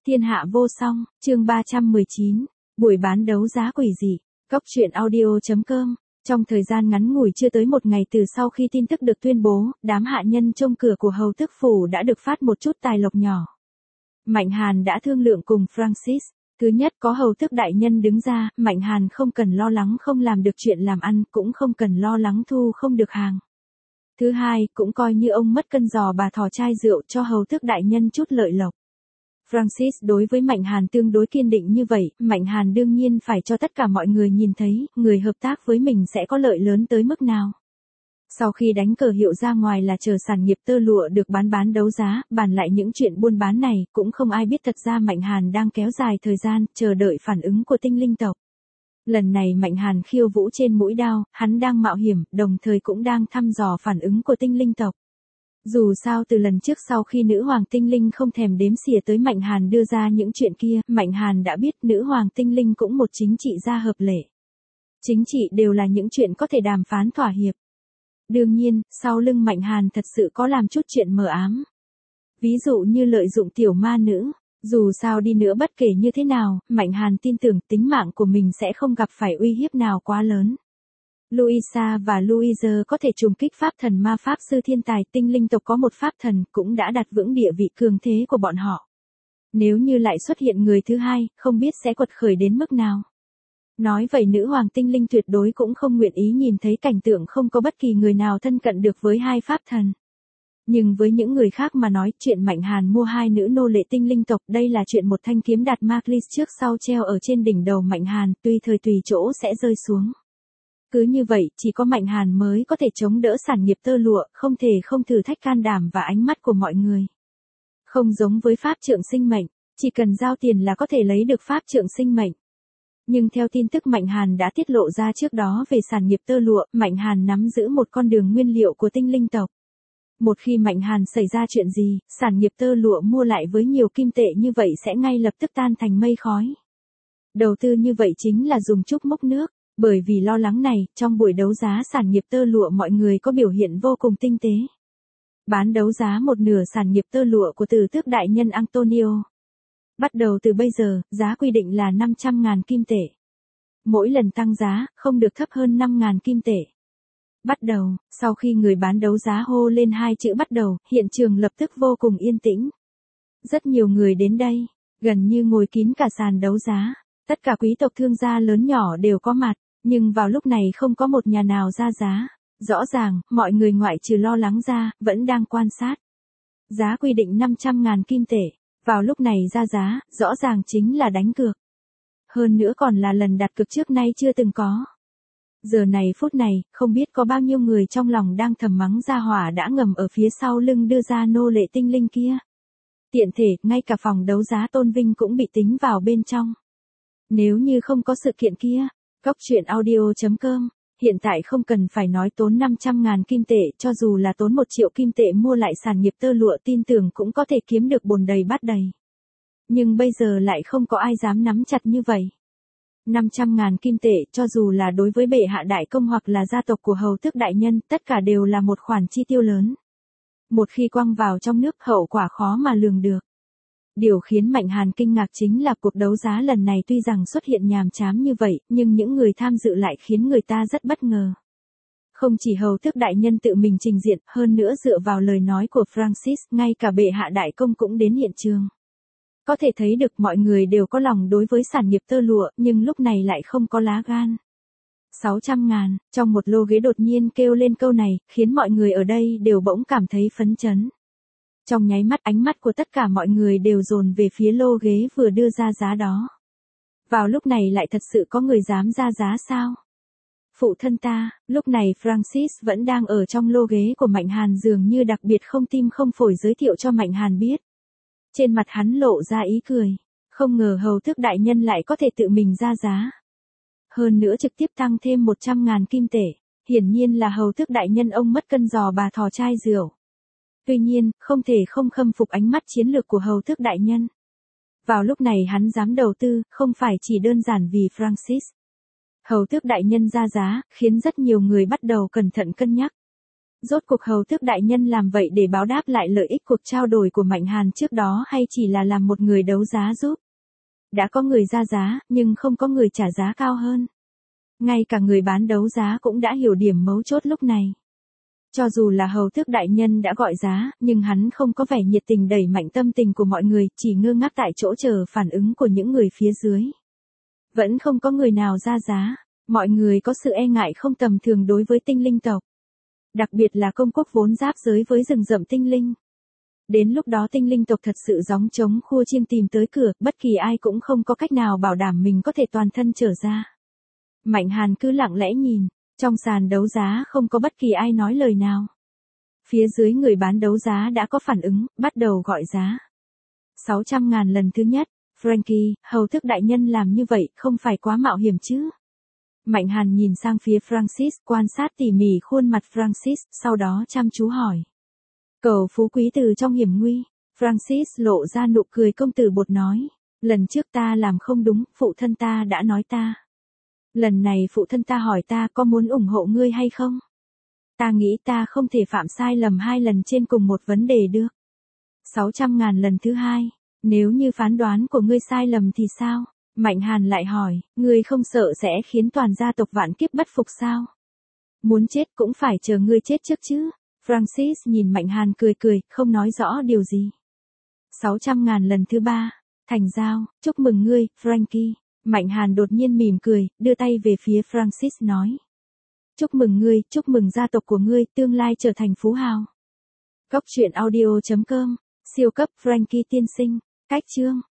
Thiên hạ vô song, chương 319, buổi bán đấu giá quỷ dị, Cóc truyện audio.com. Trong thời gian ngắn ngủi chưa tới một ngày từ sau khi tin tức được tuyên bố, đám hạ nhân trông cửa của hầu tước phủ đã được phát một chút tài lộc nhỏ. Mạnh Hàn đã thương lượng cùng Francis. Thứ nhất, có hầu tước đại nhân đứng ra, Mạnh Hàn không cần lo lắng không làm được chuyện làm ăn, cũng không cần lo lắng thu không được hàng. Thứ hai, cũng coi như ông mất cân giò bà thò chai rượu cho hầu tước đại nhân chút lợi lộc. Francis đối với Mạnh Hàn tương đối kiên định như vậy, Mạnh Hàn đương nhiên phải cho tất cả mọi người nhìn thấy, người hợp tác với mình sẽ có lợi lớn tới mức nào. Sau khi đánh cờ hiệu ra ngoài là chờ sản nghiệp tơ lụa được bán đấu giá, bàn lại những chuyện buôn bán này, cũng không ai biết thật ra Mạnh Hàn đang kéo dài thời gian, chờ đợi phản ứng của tinh linh tộc. Lần này Mạnh Hàn khiêu vũ trên mũi đao, hắn đang mạo hiểm, đồng thời cũng đang thăm dò phản ứng của tinh linh tộc. Dù sao từ lần trước sau khi nữ hoàng tinh linh không thèm đếm xỉa tới Mạnh Hàn đưa ra những chuyện kia, Mạnh Hàn đã biết nữ hoàng tinh linh cũng một chính trị gia hợp lệ. Chính trị đều là những chuyện có thể đàm phán thỏa hiệp. Đương nhiên, sau lưng Mạnh Hàn thật sự có làm chút chuyện mờ ám. Ví dụ như lợi dụng tiểu ma nữ. Dù sao đi nữa bất kể như thế nào, Mạnh Hàn tin tưởng tính mạng của mình sẽ không gặp phải uy hiếp nào quá lớn. Luisa và Louise có thể trùng kích pháp thần ma pháp sư thiên tài, tinh linh tộc có một pháp thần cũng đã đặt vững địa vị cường thế của bọn họ. Nếu như lại xuất hiện người thứ hai, không biết sẽ quật khởi đến mức nào. Nói vậy nữ hoàng tinh linh tuyệt đối cũng không nguyện ý nhìn thấy cảnh tượng không có bất kỳ người nào thân cận được với hai pháp thần. Nhưng với những người khác mà nói, chuyện Mạnh Hàn mua hai nữ nô lệ tinh linh tộc, đây là chuyện một thanh kiếm đạt Marlis trước sau treo ở trên đỉnh đầu Mạnh Hàn, tùy thời tùy chỗ sẽ rơi xuống. Cứ như vậy, chỉ có Mạnh Hàn mới có thể chống đỡ sản nghiệp tơ lụa, không thể không thử thách can đảm và ánh mắt của mọi người. Không giống với pháp trượng sinh mệnh, chỉ cần giao tiền là có thể lấy được pháp trượng sinh mệnh. Nhưng theo tin tức Mạnh Hàn đã tiết lộ ra trước đó về sản nghiệp tơ lụa, Mạnh Hàn nắm giữ một con đường nguyên liệu của tinh linh tộc. Một khi Mạnh Hàn xảy ra chuyện gì, sản nghiệp tơ lụa mua lại với nhiều kim tệ như vậy sẽ ngay lập tức tan thành mây khói. Đầu tư như vậy chính là dùng trúc mốc nước. Bởi vì lo lắng này, trong buổi đấu giá sản nghiệp tơ lụa mọi người có biểu hiện vô cùng tinh tế. Bán đấu giá một nửa sản nghiệp tơ lụa của Tử Tước đại nhân Antonio. Bắt đầu từ bây giờ, giá quy định là 500.000 kim tệ. Mỗi lần tăng giá, không được thấp hơn 5.000 kim tệ. Bắt đầu, sau khi người bán đấu giá hô lên hai chữ bắt đầu, hiện trường lập tức vô cùng yên tĩnh. Rất nhiều người đến đây, gần như ngồi kín cả sàn đấu giá. Tất cả quý tộc thương gia lớn nhỏ đều có mặt. Nhưng vào lúc này không có một nhà nào ra giá. Rõ ràng, mọi người ngoại trừ lo lắng ra, vẫn đang quan sát. Giá quy định 500.000 kim tệ. Vào lúc này ra giá, rõ ràng chính là đánh cược. Hơn nữa còn là lần đặt cược trước nay chưa từng có. Giờ này phút này, không biết có bao nhiêu người trong lòng đang thầm mắng gia hỏa đã ngầm ở phía sau lưng đưa ra nô lệ tinh linh kia. Tiện thể, ngay cả phòng đấu giá tôn vinh cũng bị tính vào bên trong. Nếu như không có sự kiện kia, Cóc truyện audio.com, hiện tại không cần phải nói tốn 500.000 kim tệ, cho dù là tốn 1 triệu kim tệ mua lại sản nghiệp tơ lụa tin tưởng cũng có thể kiếm được bồn đầy bát đầy. Nhưng bây giờ lại không có ai dám nắm chặt như vậy. 500.000 kim tệ, cho dù là đối với bệ hạ đại công hoặc là gia tộc của hầu tước đại nhân, tất cả đều là một khoản chi tiêu lớn. Một khi quăng vào trong nước, hậu quả khó mà lường được. Điều khiến Mạnh Hàn kinh ngạc chính là cuộc đấu giá lần này tuy rằng xuất hiện nhàm chán như vậy, nhưng những người tham dự lại khiến người ta rất bất ngờ. Không chỉ hầu tước đại nhân tự mình trình diện, hơn nữa dựa vào lời nói của Francis, ngay cả bệ hạ đại công cũng đến hiện trường. Có thể thấy được mọi người đều có lòng đối với sản nghiệp tơ lụa, nhưng lúc này lại không có lá gan. 600.000, trong một lô ghế đột nhiên kêu lên câu này, khiến mọi người ở đây đều bỗng cảm thấy phấn chấn. Trong nháy mắt ánh mắt của tất cả mọi người đều dồn về phía lô ghế vừa đưa ra giá đó. Vào lúc này lại thật sự có người dám ra giá sao? Phụ thân ta, lúc này Francis vẫn đang ở trong lô ghế của Mạnh Hàn dường như đặc biệt không tim không phổi giới thiệu cho Mạnh Hàn biết. Trên mặt hắn lộ ra ý cười. Không ngờ hầu tước đại nhân lại có thể tự mình ra giá. Hơn nữa trực tiếp tăng thêm 100.000 kim tệ. Hiển nhiên là hầu tước đại nhân ông mất cân giò bà thò chai rượu. Tuy nhiên, không thể không khâm phục ánh mắt chiến lược của hầu tước đại nhân. Vào lúc này hắn dám đầu tư, không phải chỉ đơn giản vì Francis. Hầu tước đại nhân ra giá, khiến rất nhiều người bắt đầu cẩn thận cân nhắc. Rốt cuộc hầu tước đại nhân làm vậy để báo đáp lại lợi ích cuộc trao đổi của Mạnh Hàn trước đó hay chỉ là làm một người đấu giá giúp? Đã có người ra giá, nhưng không có người trả giá cao hơn. Ngay cả người bán đấu giá cũng đã hiểu điểm mấu chốt lúc này. Cho dù là hầu tước đại nhân đã gọi giá, nhưng hắn không có vẻ nhiệt tình đẩy mạnh tâm tình của mọi người, chỉ ngơ ngác tại chỗ chờ phản ứng của những người phía dưới. Vẫn không có người nào ra giá, mọi người có sự e ngại không tầm thường đối với tinh linh tộc. Đặc biệt là công quốc vốn giáp giới với rừng rậm tinh linh. Đến lúc đó tinh linh tộc thật sự gióng trống khua chiêng tìm tới cửa, bất kỳ ai cũng không có cách nào bảo đảm mình có thể toàn thân trở ra. Mạnh Hàn cứ lặng lẽ nhìn, trong sàn đấu giá không có bất kỳ ai nói lời nào. Phía dưới người bán đấu giá đã có phản ứng, bắt đầu gọi giá. 600.000 lần thứ nhất, Frankie, hầu tước đại nhân làm như vậy không phải quá mạo hiểm chứ? Mạnh Hàn nhìn sang phía Francis, quan sát tỉ mỉ khuôn mặt Francis, sau đó chăm chú hỏi. Cầu phú quý từ trong hiểm nguy, Francis lộ ra nụ cười công tử bột nói. Lần trước ta làm không đúng, phụ thân ta đã nói ta. Lần này phụ thân ta hỏi ta có muốn ủng hộ ngươi hay không? Ta nghĩ ta không thể phạm sai lầm 2 lần trên cùng một vấn đề được. 600.000 lần thứ hai, nếu như phán đoán của ngươi sai lầm thì sao? Mạnh Hàn lại hỏi, ngươi không sợ sẽ khiến toàn gia tộc vạn kiếp bất phục sao? Muốn chết cũng phải chờ ngươi chết trước chứ. Francis nhìn Mạnh Hàn cười cười, không nói rõ điều gì. 600.000 lần thứ ba, thành giao, chúc mừng ngươi, Frankie. Mạnh Hàn đột nhiên mỉm cười, đưa tay về phía Francis nói. Chúc mừng ngươi, chúc mừng gia tộc của ngươi, tương lai trở thành phú hào. Góc truyện audio.com, siêu cấp Frankie tiên sinh, cách chương.